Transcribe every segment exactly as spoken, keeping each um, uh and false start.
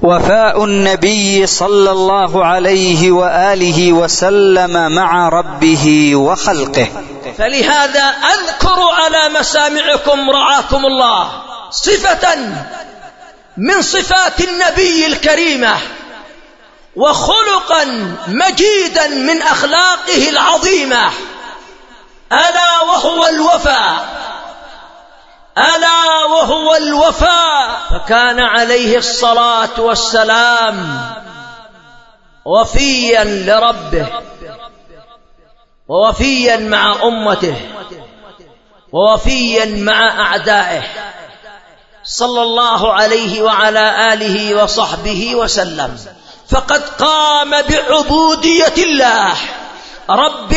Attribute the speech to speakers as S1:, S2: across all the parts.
S1: وفاء النبي صلى الله عليه وآله وسلم مع ربه وخلقه.
S2: فلهذا أذكر على مسامعكم رعاكم الله صفة من صفات النبي الكريمة وخلقا مجيدا من أخلاقه العظيمة، ألا وهو الوفاء، ألا وهو الوفاء. فكان عليه الصلاة والسلام وفيا لربه ووفيا مع أمته ووفيا مع أعدائه صلى الله عليه وعلى آله وصحبه وسلم. فقد قام بعبودية الله رب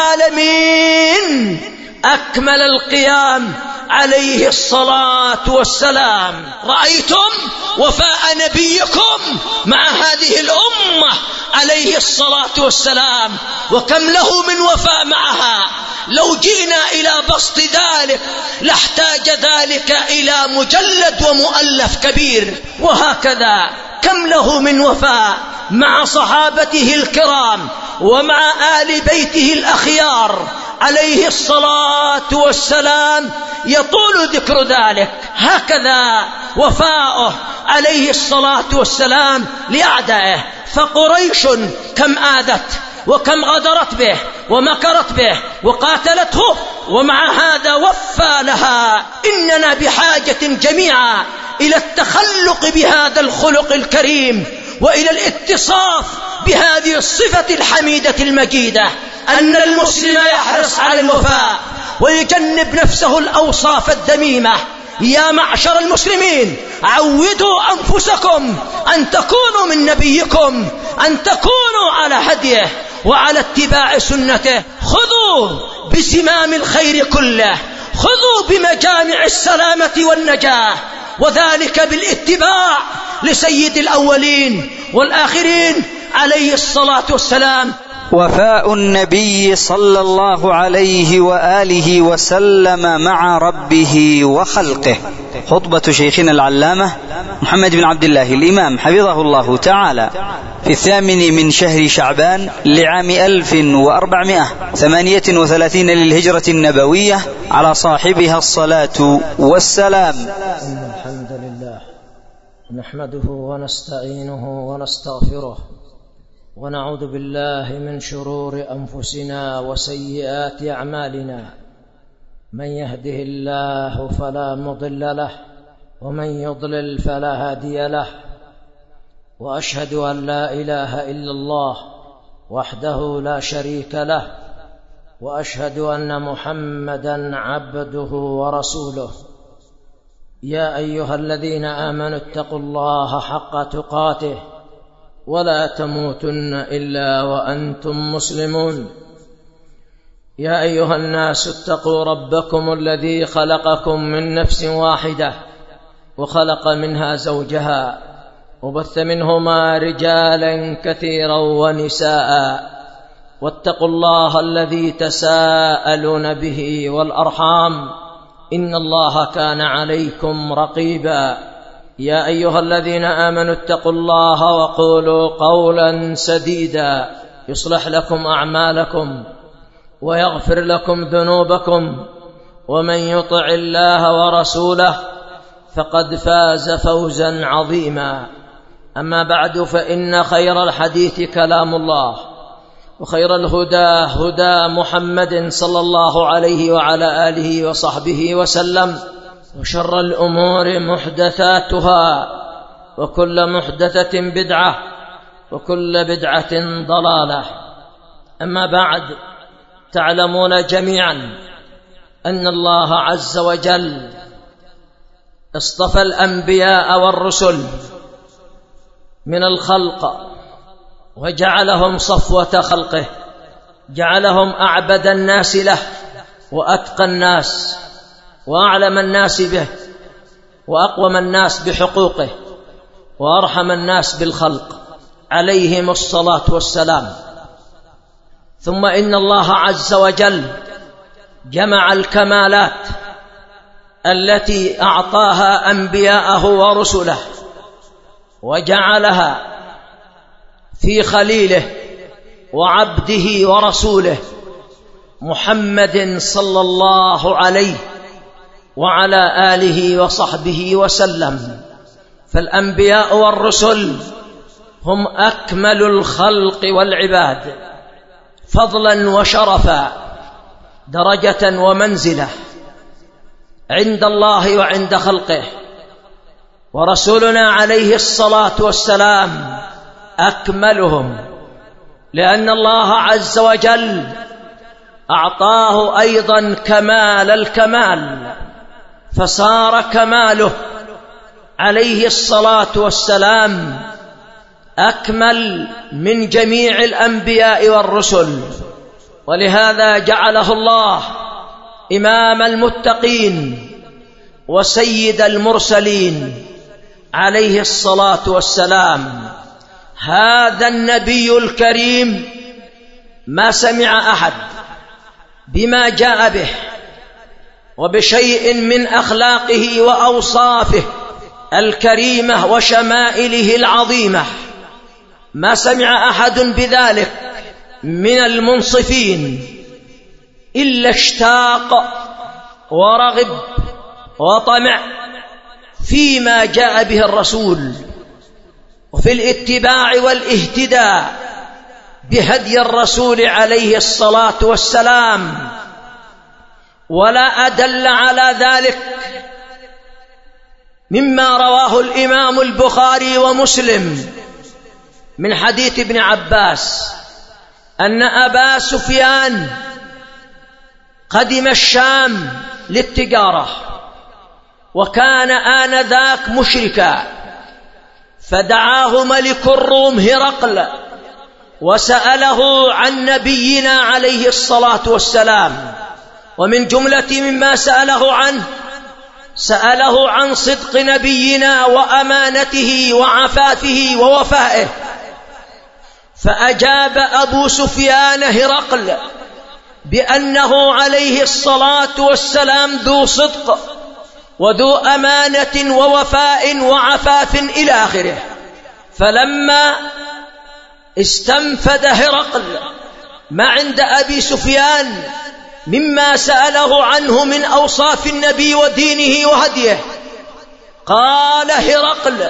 S2: العالمين أكمل القيام عليه الصلاة والسلام. رأيتم وفاء نبيكم مع هذه الأمة عليه الصلاة والسلام، وكم له من وفاء معها. لو جئنا إلى بسط ذلك لاحتاج ذلك إلى مجلد ومؤلف كبير. وهكذا كم له من وفاء مع صحابته الكرام ومع آل بيته الأخيار عليه الصلاة والسلام، يطول ذكر ذلك. هكذا وفاؤه عليه الصلاة والسلام لأعدائه. فقريش كم آذت وكم غدرت به ومكرت به وقاتلته، ومع هذا وفى لها. إننا بحاجة جميعا إلى التخلق بهذا الخلق الكريم وإلى الاتصاف بهذه الصفة الحميدة المجيدة، أن المسلم يحرص على الوفاء ويجنب نفسه الأوصاف الذميمة. يا معشر المسلمين، عودوا أنفسكم أن تكونوا من نبيكم، أن تكونوا على هديه وعلى اتباع سنته. خذوا بزمام الخير كله، خذوا بمجامع السلامة والنجاة، وذلك بالاتباع لسيد الأولين والآخرين عليه الصلاة والسلام.
S1: وفاء النبي صلى الله عليه وآله وسلم مع ربه وخلقه. خطبة شيخنا العلامة محمد بن عبد الله الإمام حفظه الله تعالى في الثامن من شهر شعبان لعام ألف وأربعمائة وثمانية وثلاثين للهجرة النبوية، على صاحبها الصلاة والسلام.
S2: الحمد لله نحمده ونستعينه ونستغفره ونعوذ بالله من شرور أنفسنا وسيئات أعمالنا. من يهده الله فلا مضل له ومن يضلل فلا هادي له. وأشهد أن لا إله إلا الله وحده لا شريك له، وأشهد أن محمدا عبده ورسوله. يا أيها الذين آمنوا اتقوا الله حق تقاته ولا تموتن إلا وأنتم مسلمون. يا أيها الناس اتقوا ربكم الذي خلقكم من نفس واحدة وخلق منها زوجها وبث منهما رجالا كثيرا ونساء، واتقوا الله الذي تساءلون به والأرحام إن الله كان عليكم رقيبا. يا أيها الذين آمنوا اتقوا الله وقولوا قولا سديدا يصلح لكم أعمالكم ويغفر لكم ذنوبكم، ومن يطع الله ورسوله فقد فاز فوزا عظيما. أما بعد، فإن خير الحديث كلام الله، وخير الهدى هدى محمد صلى الله عليه وعلى آله وصحبه وسلم، وشر الأمور محدثاتها، وكل محدثة بدعة، وكل بدعة ضلالة. أما بعد، تعلمون جميعا أن الله عز وجل اصطفى الأنبياء والرسل من الخلق وجعلهم صفوة خلقه، جعلهم أعبد الناس له وأتقى الناس وأعلم الناس به وأقوم الناس بحقوقه وأرحم الناس بالخلق عليهم الصلاة والسلام. ثم إن الله عز وجل جمع الكمالات التي أعطاها أنبياءه ورسله وجعلها في خليله وعبده ورسوله محمد صلى الله عليه وعلى آله وصحبه وسلم. فالأنبياء والرسل هم أكمل الخلق والعباد فضلا وشرفا، درجة ومنزلة عند الله وعند خلقه. ورسولنا عليه الصلاة والسلام أكملهم، لأن الله عز وجل أعطاه أيضا كمال الكمال، فصار كماله عليه الصلاة والسلام أكمل من جميع الأنبياء والرسل. ولهذا جعله الله إمام المتقين وسيد المرسلين عليه الصلاة والسلام. هذا النبي الكريم ما سمع أحد بما جاء به وبشيء من أخلاقه وأوصافه الكريمة وشمائله العظيمة، ما سمع أحد بذلك من المنصفين إلا اشتاق ورغب وطمع فيما جاء به الرسول، وفي الاتباع والاهتداء بهدي الرسول عليه الصلاة والسلام. ولا أدل على ذلك مما رواه الإمام البخاري ومسلم من حديث ابن عباس أن أبا سفيان قدم الشام للتجارة، وكان آنذاك مشركا، فدعاه ملك الروم هرقل وسأله عن نبينا عليه الصلاة والسلام. ومن جملة مما سأله عنه سأله عن صدق نبينا وأمانته وعفافه ووفائه، فأجاب أبو سفيان هرقل بأنه عليه الصلاة والسلام ذو صدق وذو أمانة ووفاء وعفاف إلى آخره. فلما استنفد هرقل ما عند أبي سفيان مما سأله عنه من أوصاف النبي ودينه وهديه، قال هرقل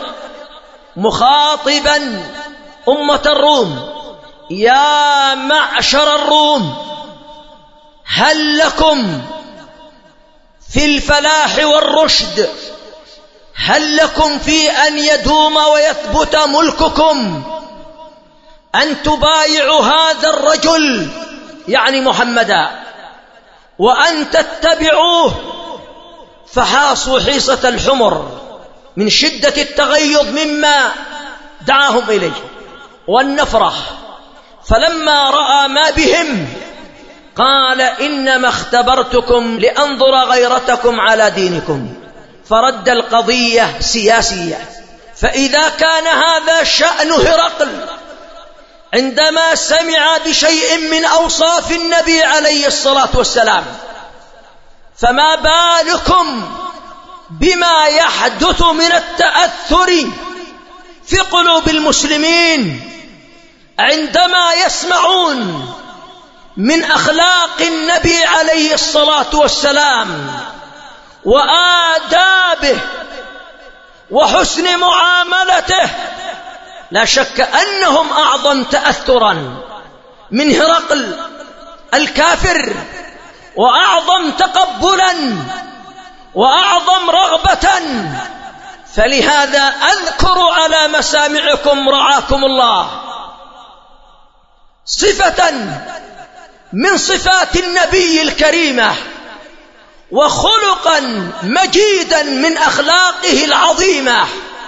S2: مخاطبا أمة الروم: يا معشر الروم، هل لكم في الفلاح والرشد، هل لكم في أن يدوم ويثبت ملككم أن تبايعوا هذا الرجل يعني محمدا وأن تتبعوه؟ فحاصوا حيصة الحمر من شدة التغيظ مما دعاهم إليه والنفرة. فلما رأى ما بهم قال: إنما اختبرتكم لأنظر غيرتكم على دينكم، فرد القضية سياسية. فإذا كان هذا شأن هرقل عندما سمع بشيء من أوصاف النبي عليه الصلاة والسلام، فما بالكم بما يحدث من التأثر في قلوب المسلمين عندما يسمعون من أخلاق النبي عليه الصلاة والسلام وآدابه وحسن معاملته. لا شك أنهم أعظم تأثرا من هرقل الكافر، وأعظم تقبلا وأعظم رغبة. فلهذا أذكر على مسامعكم رعاكم الله صفة من صفات النبي الكريمة وخلقا مجيدا من أخلاقه العظيمة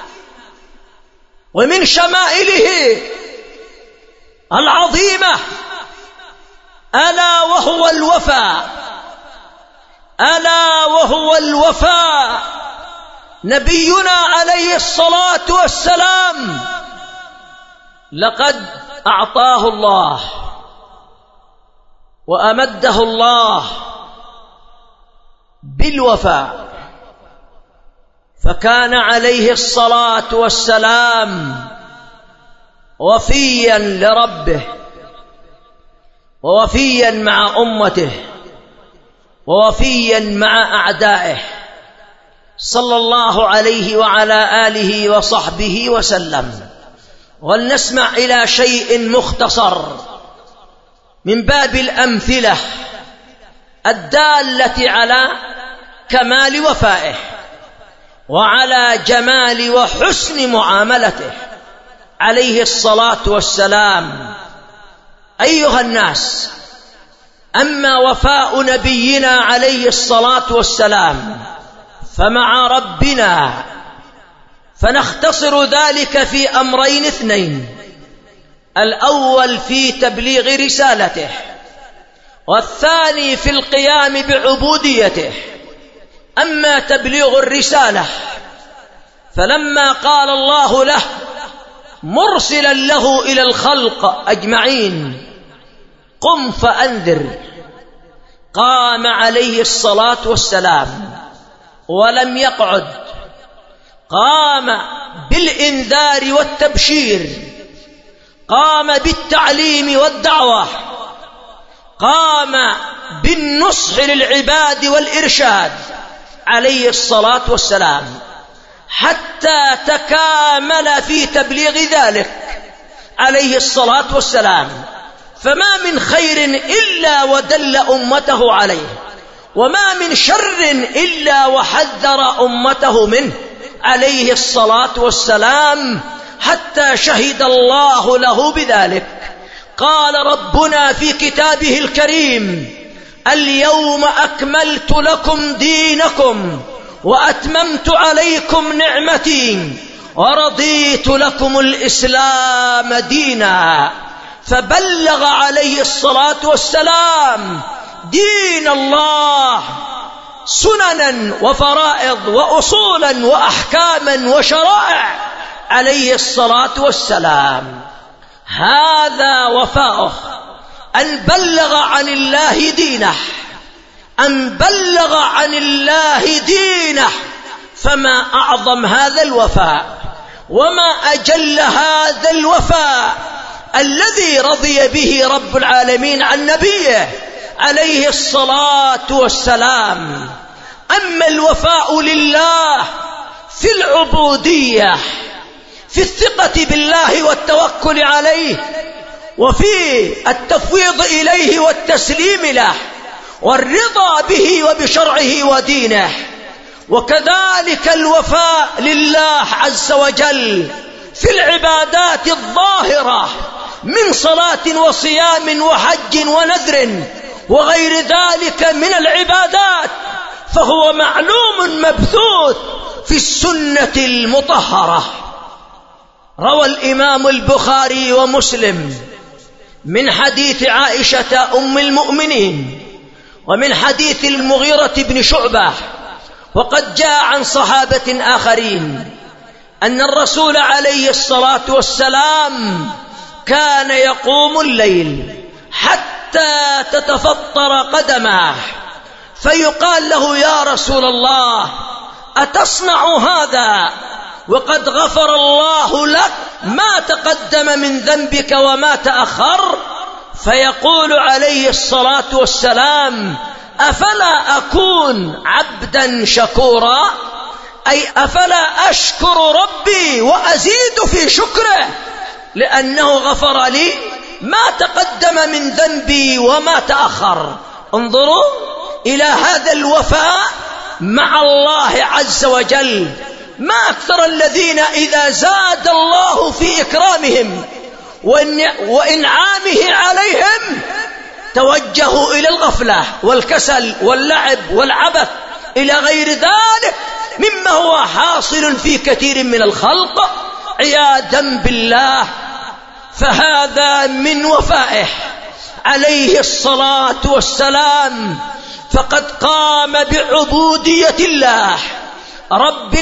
S2: ومن شمائله العظيمة، ألا وهو الوفاء، ألا وهو الوفاء. نبينا عليه الصلاة والسلام لقد أعطاه الله وأمده الله بالوفاء، فكان عليه الصلاة والسلام وفيا لربه ووفيا مع أمته ووفيا مع أعدائه صلى الله عليه وعلى آله وصحبه وسلم. ولنسمع إلى شيء مختصر من باب الأمثلة الدالة على كمال وفائه وعلى جمال وحسن معاملته عليه الصلاة والسلام. أيها الناس، أما وفاء نبينا عليه الصلاة والسلام فمع ربنا فنختصر ذلك في أمرين اثنين: الأول في تبليغ رسالته، والثاني في القيام بعبوديته. أما تبليغ الرسالة فلما قال الله له مرسلا له إلى الخلق أجمعين قم فأنذر، قام عليه الصلاة والسلام ولم يقعد، قام بالإنذار والتبشير، قام بالتعليم والدعوة، قام بالنصح للعباد والإرشاد عليه الصلاة والسلام، حتى تكامل في تبليغ ذلك عليه الصلاة والسلام. فما من خير إلا ودل أمته عليه، وما من شر إلا وحذر أمته منه عليه الصلاة والسلام، حتى شهد الله له بذلك. قال ربنا في كتابه الكريم: اليوم أكملت لكم دينكم وأتممت عليكم نعمتي ورضيت لكم الإسلام دينا. فبلغ عليه الصلاة والسلام دين الله سننا وفرائض وأصولا وأحكاما وشرائع عليه الصلاة والسلام. هذا وفاؤه، أن بلغ عن الله دينه، أن بلغ عن الله دينه. فما أعظم هذا الوفاء وما أجل هذا الوفاء الذي رضي به رب العالمين عن نبيه عليه الصلاة والسلام. أما الوفاء لله في العبودية، في الثقة بالله والتوكل عليه، وفي التفويض إليه والتسليم له، والرضا به وبشرعه ودينه. وكذلك الوفاء لله عز وجل في العبادات الظاهرة من صلاة وصيام وحج ونذر وغير ذلك من العبادات، فهو معلوم مبثوث في السنة المطهرة. روى الإمام البخاري ومسلم من حديث عائشة أم المؤمنين ومن حديث المغيرة بن شعبة، وقد جاء عن صحابة آخرين أن الرسول عليه الصلاة والسلام كان يقوم الليل حتى تتفطر قدماه، فيقال له: يا رسول الله، أتصنع هذا وقد غفر الله لك ما تقدم من ذنبك وما تأخر؟ فيقول عليه الصلاة والسلام: أفلا أكون عبدا شكورا؟ أي أفلا أشكر ربي وأزيد في شكره لأنه غفر لي ما تقدم من ذنبي وما تأخر. انظروا إلى هذا الوفاء مع الله عز وجل. ما أكثر الذين إذا زاد الله في إكرامهم وإنعامه عليهم توجهوا إلى الغفلة والكسل واللعب والعبث إلى غير ذلك مما هو حاصل في كثير من الخلق عياذا بالله. فهذا من وفائه عليه الصلاة والسلام، فقد قام بعبودية الله رب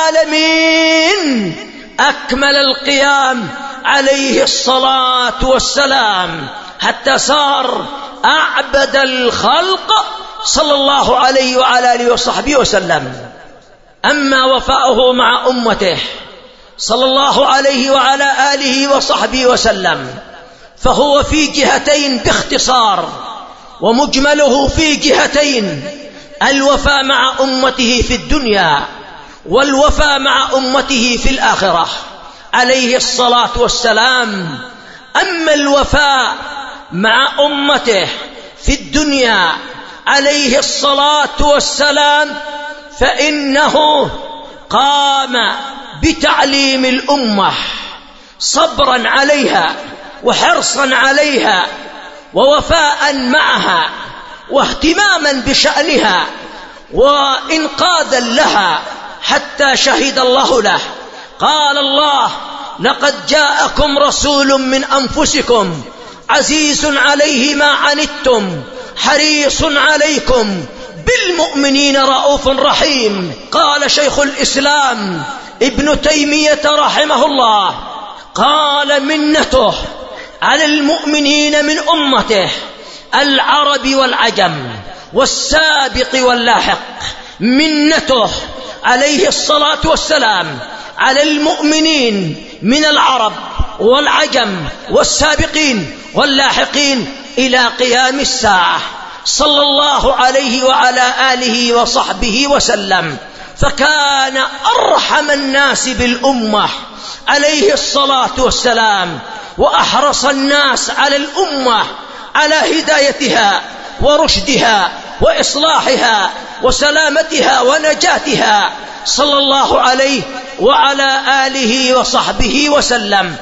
S2: العالمين أكمل القيام عليه الصلاة والسلام، حتى صار أعبد الخلق صلى الله عليه وعلى آله وصحبه وسلم. أما وفاؤه مع أمته صلى الله عليه وعلى آله وصحبه وسلم فهو في جهتين باختصار، ومجمله في جهتين: الوفاء مع أمته في الدنيا والوفاء مع أمته في الآخرة عليه الصلاة والسلام. أما الوفاء مع أمته في الدنيا عليه الصلاة والسلام فإنه قام بتعليم الأمة صبرا عليها وحرصا عليها ووفاء معها واهتماما بشأنها وإنقاذا لها حتى شهد الله له. قال الله: لقد جاءكم رسول من أنفسكم عزيز عليه ما عنتم حريص عليكم بالمؤمنين رؤوف رحيم. قال شيخ الإسلام ابن تيمية رحمه الله: قال منته على المؤمنين من أمته العرب والعجم والسابق واللاحق. منته عليه الصلاة والسلام على المؤمنين من العرب والعجم والسابقين واللاحقين إلى قيام الساعة صلى الله عليه وعلى آله وصحبه وسلم. فكان أرحم الناس بالأمة عليه الصلاة والسلام، وأحرص الناس على الأمة على هدايتها ورشدها وإصلاحها وسلامتها ونجاتها صلى الله عليه وعلى آله وصحبه وسلم.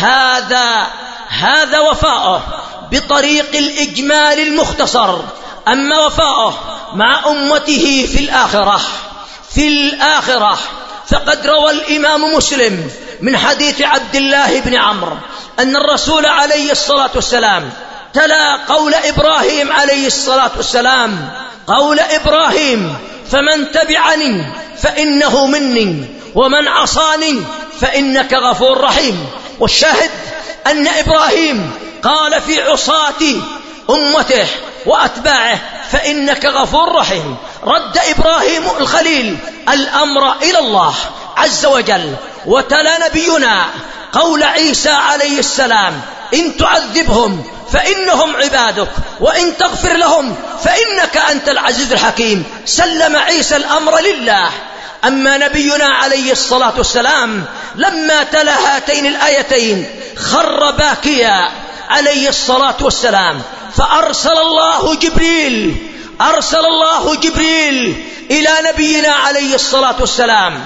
S2: هذا هذا وفاؤه بطريق الإجمال المختصر. أما وفاؤه مع أمته في الآخرة في الآخرة فقد روى الإمام مسلم من حديث عبد الله بن عمرو أن الرسول عليه الصلاة والسلام تلا قول إبراهيم عليه الصلاة والسلام: قول إبراهيم: فمن تبعني فإنه مني ومن عصاني فإنك غفور رحيم. والشاهد أن إبراهيم قال في عصاة أمته وأتباعه: فإنك غفور رحيم. رد إبراهيم الخليل الأمر إلى الله عز وجل. وتلا نبينا قول عيسى عليه السلام: إن تعذبهم فإنهم عبادك وإن تغفر لهم فإنك أنت العزيز الحكيم. سلم عيسى الأمر لله. أما نبينا عليه الصلاة والسلام لما تلا هاتين الآيتين خر باكيا عليه الصلاة والسلام، فأرسل الله جبريل أرسل الله جبريل إلى نبينا عليه الصلاة والسلام،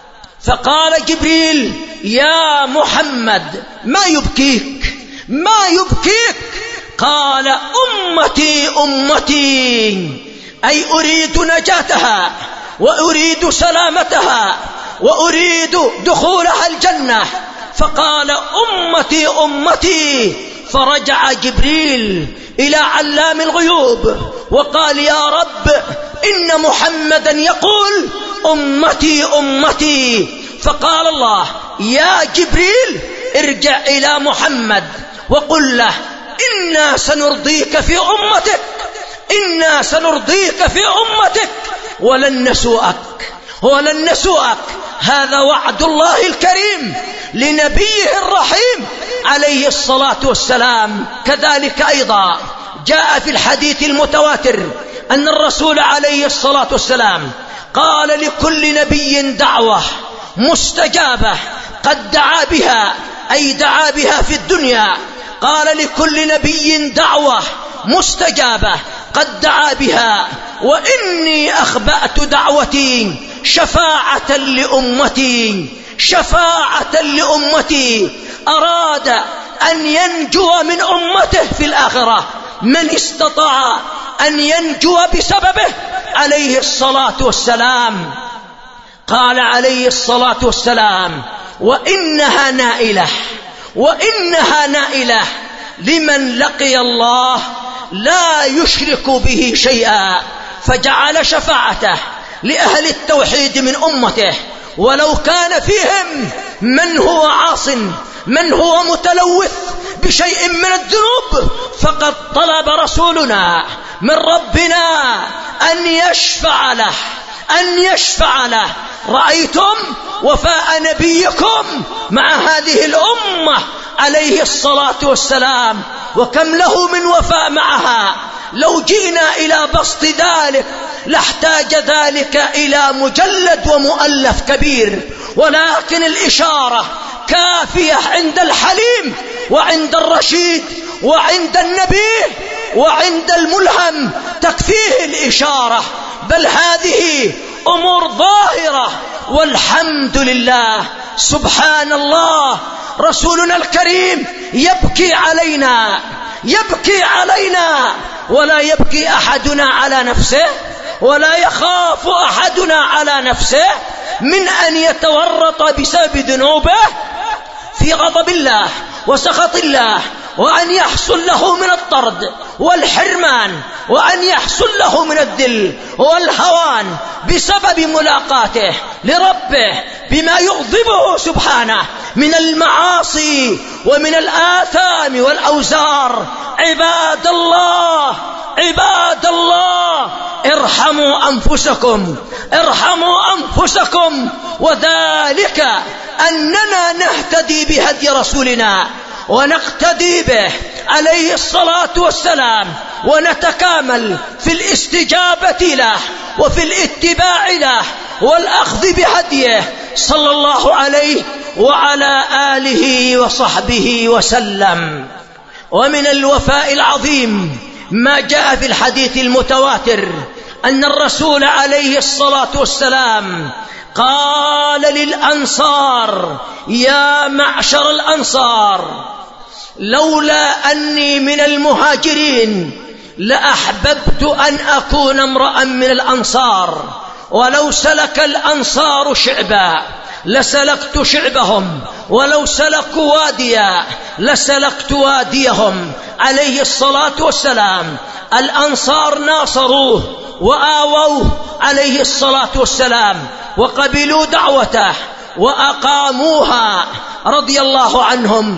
S2: فقال جبريل: يا محمد ما يبكيك ما يبكيك؟ قال: أمتي أمتي، أي أريد نجاتها وأريد سلامتها وأريد دخولها الجنة. فقال: أمتي أمتي. فرجع جبريل إلى علام الغيوب وقال: يا رب، إن محمدا يقول أمتي أمتي. فقال الله: يا جبريل ارجع إلى محمد وقل له: إنا سنرضيك في أمتك إنا سنرضيك في أمتك ولن نسوءك ولن نسوءك. هذا وعد الله الكريم لنبيه الرحيم عليه الصلاة والسلام. كذلك أيضا جاء في الحديث المتواتر أن الرسول عليه الصلاة والسلام قال: لكل نبي دعوة مستجابة قد دعا بها، أي دعا بها في الدنيا. قال: لكل نبي دعوة مستجابة قد دعا بها، وإني أخبأت دعوتي شفاعة لأمتي شفاعة لأمتي. أراد أن ينجو من أمته في الآخرة من استطاع أن ينجو بسببه عليه الصلاة والسلام. قال عليه الصلاة والسلام: وإنها نائلة وإنها نائلة لمن لقي الله لا يشرك به شيئا. فجعل شفاعته لأهل التوحيد من أمته، ولو كان فيهم من هو عاص من هو متلوث بشيء من الذنوب. فقد طلب رسولنا من ربنا أن يشفع له أن يشفع له. رأيتم وفاء نبيكم مع هذه الأمة عليه الصلاة والسلام، وكم له من وفاء معها. لو جئنا إلى بسط ذلك لاحتاج ذلك إلى مجلد ومؤلف كبير، ولكن الإشارة كافية عند الحليم وعند الرشيد وعند النبي وعند الملهم، تكفيه الإشارة. بل هذه أمور ظاهرة والحمد لله. سبحان الله، رسولنا الكريم يبكي علينا يبكي علينا ولا يبكي أحدنا على نفسه، ولا يخاف أحدنا على نفسه من أن يتورط بسبب ذنوبه في غضب الله وسخط الله، وأن يحصل له من الطرد والحرمان، وأن يحصل له من الذل والهوان بسبب ملاقاته لربه بما يغضبه سبحانه من المعاصي ومن الآثام والأوزار. عباد الله عباد الله ارحموا أنفسكم ارحموا أنفسكم، وذلك أننا نهتدي بهدي رسولنا ونقتدي به عليه الصلاة والسلام، ونتكامل في الاستجابة له وفي الاتباع له والأخذ بهديه صلى الله عليه وعلى آله وصحبه وسلم. ومن الوفاء العظيم ما جاء في الحديث المتواتر أن الرسول عليه الصلاة والسلام قال للأنصار: يا معشر الأنصار، لولا أني من المهاجرين لأحببت أن أكون امرأ من الأنصار، ولو سلك الأنصار شعبا لسلكت شعبهم، ولو سلكوا واديا لسلكت واديهم. عليه الصلاة والسلام الأنصار ناصروه وآووه عليه الصلاة والسلام، وقبلوا دعوته وأقاموها رضي الله عنهم،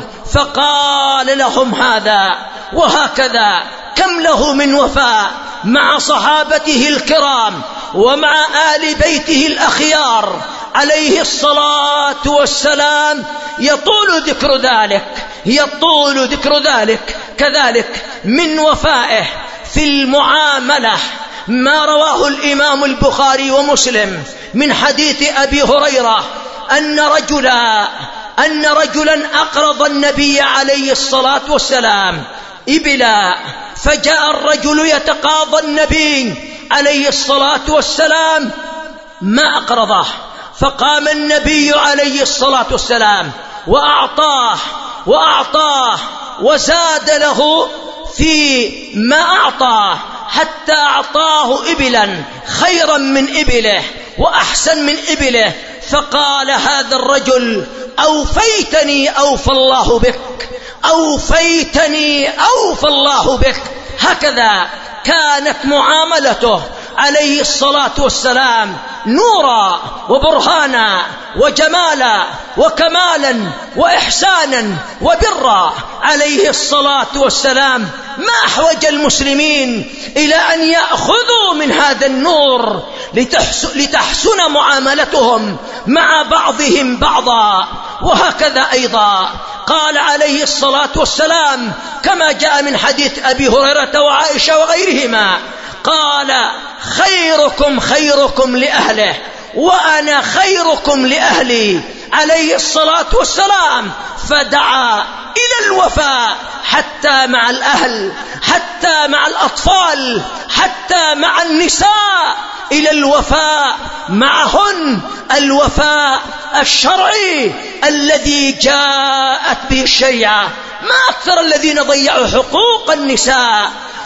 S2: فقال لهم هذا وهكذا. كم له من وفاء مع صحابته الكرام ومع آل بيته الأخيار عليه الصلاة والسلام. يطول ذكر ذلك يطول ذكر ذلك كذلك من وفائه في المعاملة ما رواه الإمام البخاري ومسلم من حديث أبي هريرة أن رجلا أن رجلا أقرض النبي عليه الصلاة والسلام إبلا، فجاء الرجل يتقاضى النبي عليه الصلاة والسلام ما أقرضه، فقام النبي عليه الصلاة والسلام وأعطاه وأعطاه وزاد له في ما أعطاه، حتى أعطاه إبلا خيرا من إبله وأحسن من إبله. فقال هذا الرجل: أوفيتني أوفى الله بك، أوفيتني أوفى الله بك. هكذا كانت معاملته عليه الصلاة والسلام نورا وبرهانا وجمالا وكمالا وإحسانا وبرا عليه الصلاة والسلام. ما أحوج المسلمين إلى أن يأخذوا من هذا النور لتحسن معاملتهم مع بعضهم بعضا. وهكذا أيضا قال عليه الصلاة والسلام كما جاء من حديث أبي هريرة وعائشة وغيرهما، قال: خيركم خيركم لأهله وأنا خيركم لأهلي عليه الصلاة والسلام. فدعا إلى الوفاء حتى مع الأهل، حتى مع الأطفال، حتى مع النساء، إلى الوفاء معهن، الوفاء الشرعي الذي جاءت به الشريعة. ما أكثر الذين ضيعوا حقوق النساء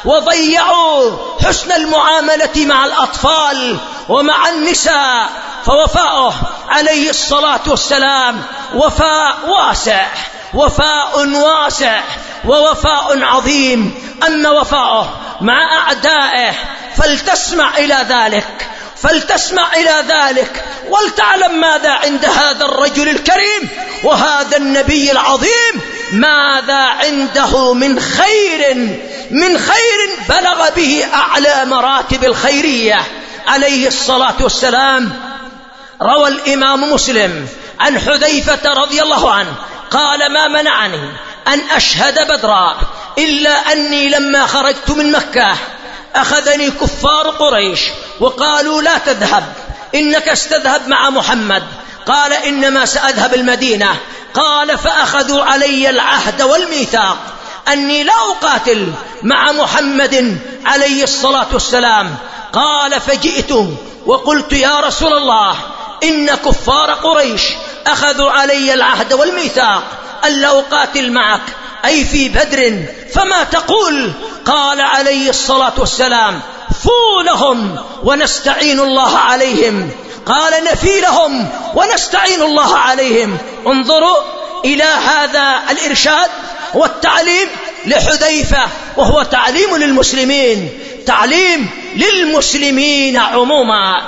S2: وضيعوا حسن المعاملة مع الأطفال ومع النساء. فوفاؤه عليه الصلاة والسلام وفاء واسع، وفاء واسع ووفاء عظيم. أما وفاؤه مع أعدائه فلتسمع إلى ذلك فلتسمع إلى ذلك ولتعلم ماذا عند هذا الرجل الكريم وهذا النبي العظيم، ماذا عنده من خير من خير بلغ به أعلى مراتب الخيرية. عليه الصلاة والسلام. روى الإمام مسلم عن حذيفة رضي الله عنه قال: ما منعني أن أشهد بدرا إلا أني لما خرجت من مكة أخذني كفار قريش وقالوا: لا تذهب، إنك استذهب مع محمد. قال: إنما سأذهب المدينة. قال: فأخذوا علي العهد والميثاق أني لا أقاتل مع محمد عليه الصلاة والسلام. قال: فجئت وقلت: يا رسول الله، إن كفار قريش أخذوا علي العهد والميثاق ألا أقاتل معك، أي في بدر، فما تقول؟ قال عليه الصلاة والسلام: فوا لهم ونستعين الله عليهم. قال: نفي لهم ونستعين الله عليهم. انظروا إلى هذا الإرشاد والتعليم لحذيفة، وهو تعليم للمسلمين، تعليم للمسلمين عموما.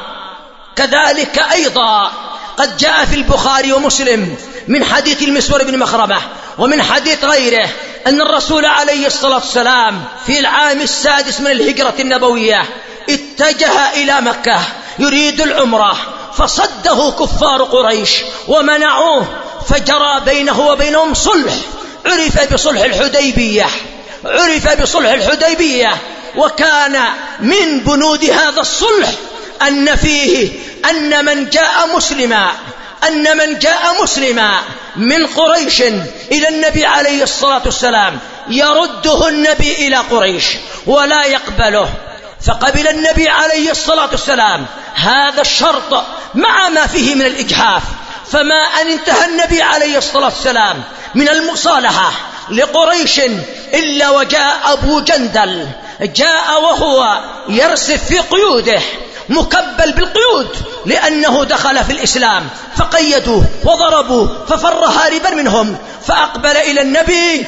S2: كذلك أيضا قد جاء في البخاري ومسلم من حديث المسور بن مخرمة ومن حديث غيره أن الرسول عليه الصلاة والسلام في العام السادس من الهجرة النبوية اتجه إلى مكة يريد العمرة، فصده كفار قريش ومنعوه، فجرى بينه وبينهم صلح عرف بصلح الحديبية عرف بصلح الحديبية وكان من بنود هذا الصلح أن فيه أن من جاء مسلما أن من جاء مسلما من قريش إلى النبي عليه الصلاة والسلام يرده النبي إلى قريش ولا يقبله. فقبل النبي عليه الصلاة والسلام هذا الشرط مع ما فيه من الإجحاف. فما أن انتهى النبي عليه الصلاة والسلام من المصالحة لقريش إلا وجاء أبو جندل، جاء وهو يرسف في قيوده مكبل بالقيود لأنه دخل في الإسلام، فقيدوه وضربوه ففر هاربا منهم، فأقبل إلى النبي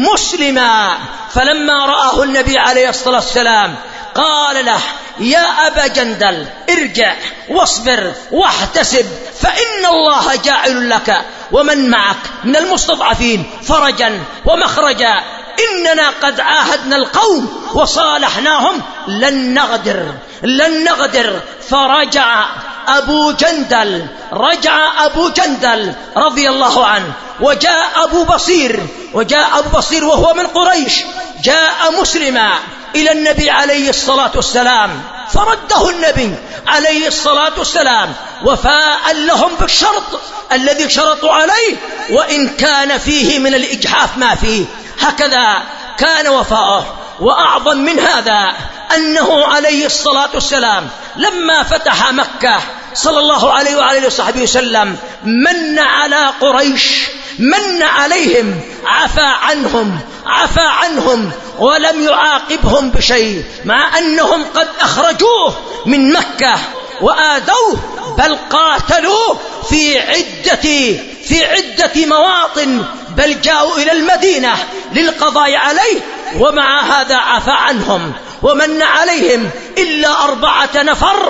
S2: مسلما. فلما رآه النبي عليه الصلاة والسلام قال له: يا أبا جندل، ارجع واصبر واحتسب، فإن الله جاعل لك ومن معك من المستضعفين فرجا ومخرجا. إننا قد عاهدنا القوم وصالحناهم، لن نغدر لن نغدر. فرجع أبو جندل رجع أبو جندل رضي الله عنه، وجاء أبو بصير وجاء أبو بصير وهو من قريش، جاء مسلما إلى النبي عليه الصلاة والسلام، فرده النبي عليه الصلاة والسلام وفاء لهم بالشرط الذي شرطوا عليه، وإن كان فيه من الإجحاف ما فيه. هكذا كان وفاءه. وأعظم من هذا أنه عليه الصلاة والسلام لما فتح مكة صلى الله عليه وعلى وصحبه وسلم من على قريش، من عليهم، عفى عنهم عفى عنهم ولم يعاقبهم بشيء، مع أنهم قد أخرجوه من مكة وآذوه، بل قاتلوه في عدة في عدة مواطن، بل جاءوا إلى المدينة للقضاء عليه، ومع هذا عفى عنهم ومن عليهم إلا أربعة نفر،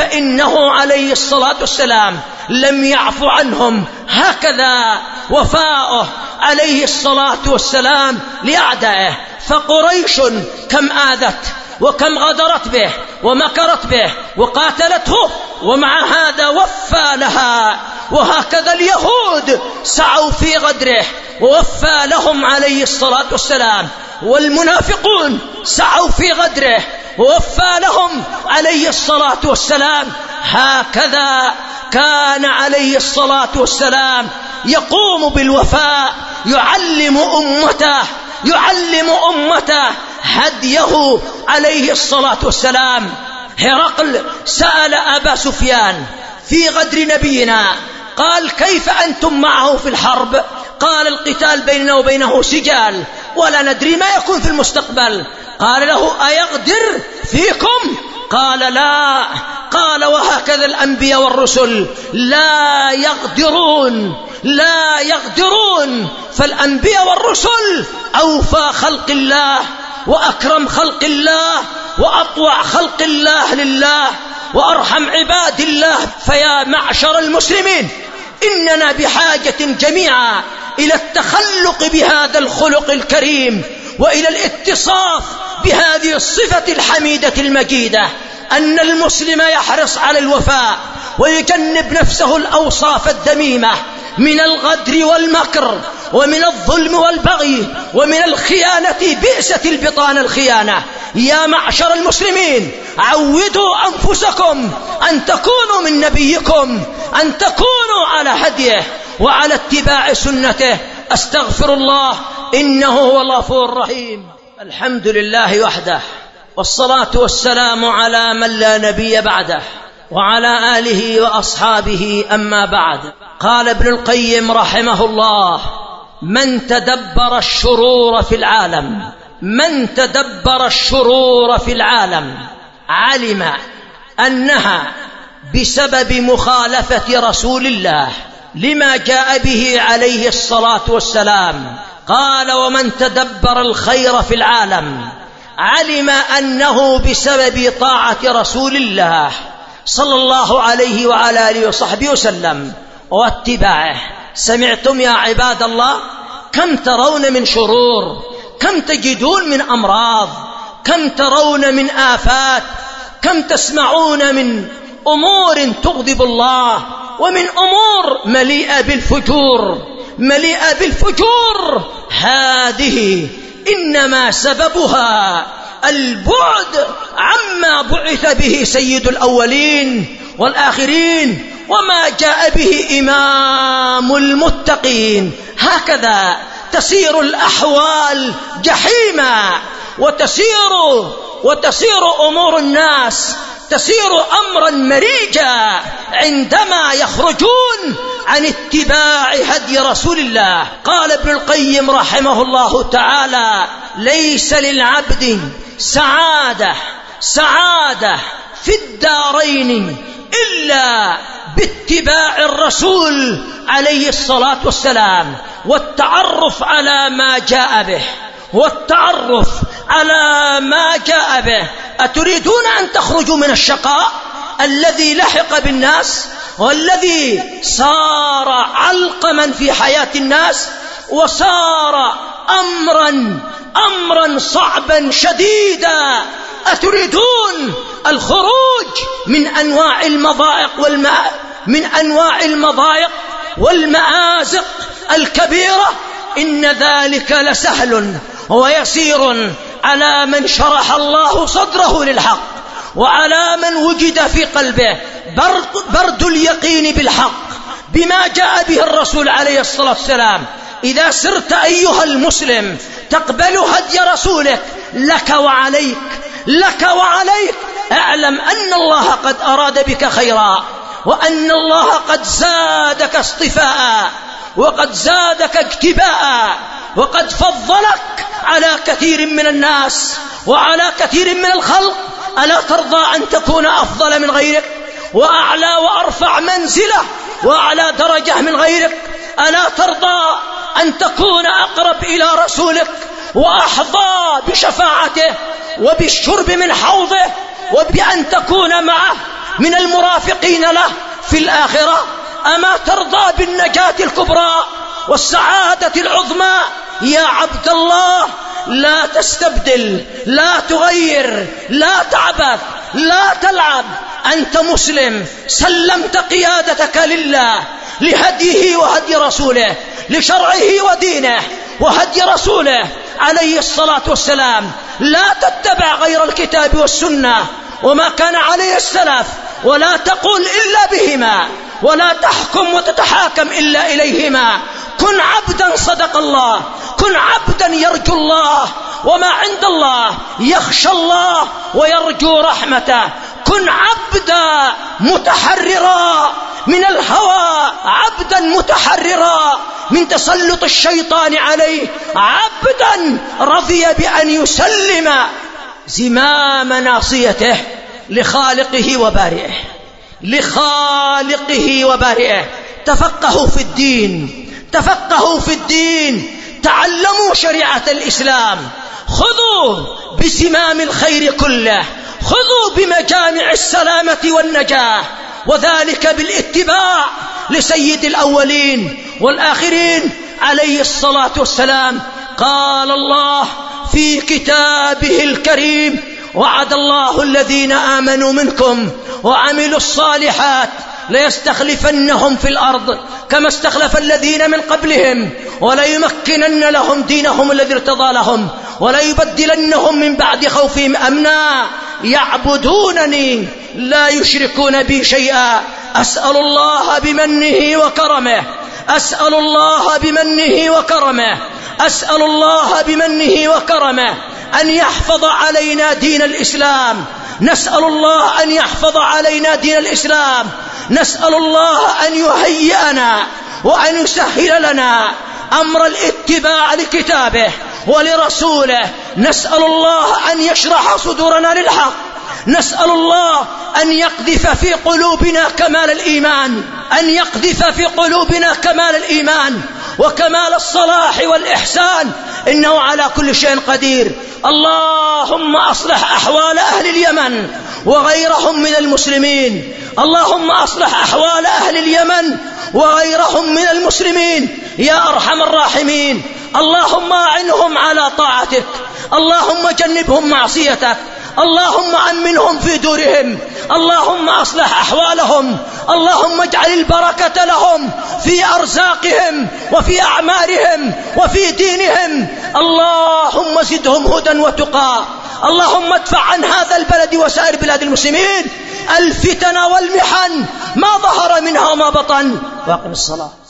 S2: فإنه عليه الصلاة والسلام لم يعفو عنهم. هكذا وفاؤه عليه الصلاة والسلام لأعدائه. فقريش كم آذت وكم غدرت به ومكرت به وقاتلته، ومع هذا وفى لها. وهكذا اليهود سعوا في غدره ووفى لهم عليه الصلاة والسلام، والمنافقون سعوا في غدره ووفى لهم عليه الصلاة والسلام. هكذا كان عليه الصلاة والسلام يقوم بالوفاء، يعلم أمته يعلم أمته هديه عليه الصلاة والسلام. هرقل سأل أبا سفيان في غدر نبينا، قال: كيف أنتم معه في الحرب؟ قال: القتال بيننا وبينه سجال ولا ندري ما يكون في المستقبل. قال له: أيغدر فيكم؟ قال: لا. قال: وهكذا الأنبياء والرسل لا يغدرون لا يغدرون فالأنبياء والرسل أوفى خلق الله وأكرم خلق الله وأطوع خلق الله لله وأرحم عباد الله. فيا معشر المسلمين، إننا بحاجة جميعا إلى التخلق بهذا الخلق الكريم، وإلى الاتصاف بهذه الصفة الحميدة المجيدة أن المسلم يحرص على الوفاء ويجنب نفسه الأوصاف الذميمة من الغدر والمكر ومن الظلم والبغي ومن الخيانة. بئست البطانة الخيانة. يا معشر المسلمين، عودوا أنفسكم أن تكونوا من نبيكم، أن تكونوا على هديه وعلى اتباع سنته. أستغفر الله إنه هو الغفور الرحيم. الحمد لله وحده، والصلاة والسلام على من لا نبي بعده وعلى آله وأصحابه. أما بعد، قال ابن القيم رحمه الله: من تدبر الشرور في العالم من تدبر الشرور في العالم علم أنها بسبب مخالفة رسول الله لما جاء به عليه الصلاة والسلام. قال: ومن تدبر الخير في العالم علم أنه بسبب طاعة رسول الله صلى الله عليه وعلى آله وصحبه وسلم واتباعه. سمعتم يا عباد الله كم ترون من شرور، كم تجدون من أمراض، كم ترون من آفات، كم تسمعون من أمور تغضب الله، ومن أمور مليئة بالفجور مليئة بالفجور. هذه إنما سببها البعد عما بعث به سيد الأولين والآخرين وما جاء به إمام المتقين. هكذا تسير الأحوال جحيما، وتسير وتسير أمور الناس تسير أمرا مريجا عندما يخرجون عن اتباع هدي رسول الله. قال ابن القيم رحمه الله تعالى: ليس للعبد سعادة سعادة في الدارين إلا باتباع الرسول عليه الصلاة والسلام والتعرف على ما جاء به والتعرف على ما جاء به. أتريدون أن تخرجوا من الشقاء الذي لحق بالناس والذي صار علقما في حياة الناس وصار أمرا أمرا صعبا شديدا؟ أتريدون الخروج من أنواع المضايق والما من أنواع المضايق والمآزق الكبيرة؟ إن ذلك لسهل ويسير على من شرح الله صدره للحق، وعلى من وجد في قلبه برد اليقين بالحق بما جاء به الرسول عليه الصلاة والسلام. إذا سرت أيها المسلم تقبل هدي رسولك لك وعليك لك وعليك اعلم أن الله قد أراد بك خيرا، وأن الله قد زادك اصطفاء، وقد زادك اجتباء، وقد فضلك على كثير من الناس وعلى كثير من الخلق. ألا ترضى أن تكون أفضل من غيرك وأعلى وأرفع منزلة وأعلى درجة من غيرك؟ ألا ترضى أن تكون أقرب إلى رسولك وأحظى بشفاعته وبالشرب من حوضه وبأن تكون معه من المرافقين له في الآخرة؟ أما ترضى بالنجاة الكبرى والسعادة العظمى؟ يا عبد الله، لا تستبدل، لا تغير، لا تعبث، لا تلعب. أنت مسلم، سلمت قيادتك لله، لهديه وهدي رسوله، لشرعه ودينه وهدي رسوله عليه الصلاة والسلام. لا تتبع غير الكتاب والسنة وما كان عليه السلف، ولا تقول إلا بهما، ولا تحكم وتتحاكم إلا إليهما. كن عبدا صدق الله، كن عبدا يرجو الله وما عند الله، يخشى الله ويرجو رحمته. كن عبدا متحررا من الهوى، عبدا متحررا من تسلط الشيطان عليه، عبدا رضي بأن يسلم زمام ناصيته لخالقه وبارئه لخالقه وبارئه. تفقهوا في الدين، تفقهوا في الدين، تعلموا شريعة الإسلام، خذوا بزمام الخير كله، خذوا بمجامع السلامة والنجاة، وذلك بالاتباع لسيد الأولين والآخرين عليه الصلاة والسلام. قال الله في كتابه الكريم: وعد الله الذين آمنوا منكم وعملوا الصالحات ليستخلفنهم في الأرض كما استخلف الذين من قبلهم وليمكنن لهم دينهم الذي ارتضى لهم وليبدلنهم من بعد خوفهم أمنا يعبدونني لا يشركون بي شيئا. أسأل الله بمنه وكرمه أسأل الله بمنه وكرمه أسأل الله بمنه وكرمه أن يحفظ علينا دين الإسلام. نسأل الله أن يحفظ علينا دين الإسلام. نسأل الله أن يهيئنا وأن يسهل لنا أمر الاتباع لكتابه ولرسوله. نسأل الله أن يشرح صدورنا للحق. نسأل الله أن يقذف في قلوبنا كمال الإيمان أن يقذف في قلوبنا كمال الإيمان وكمال الصلاح والإحسان إنه على كل شيء قدير. اللهم أصلح أحوال أهل اليمن وغيرهم من المسلمين. اللهم أصلح أحوال أهل اليمن وغيرهم من المسلمين يا أرحم الراحمين. اللهم أعنهم على طاعتك. اللهم جنبهم معصيتك. اللهم أمنهم في دورهم. اللهم أصلح أحوالهم. اللهم اجعل البركة لهم في أرزاقهم وفي أعمارهم وفي دينهم. اللهم زدهم هدى وتقى. اللهم ادفع عن هذا البلد وسائر بلاد المسلمين الفتن والمحن ما ظهر منها وما بطن. واقم الصلاة.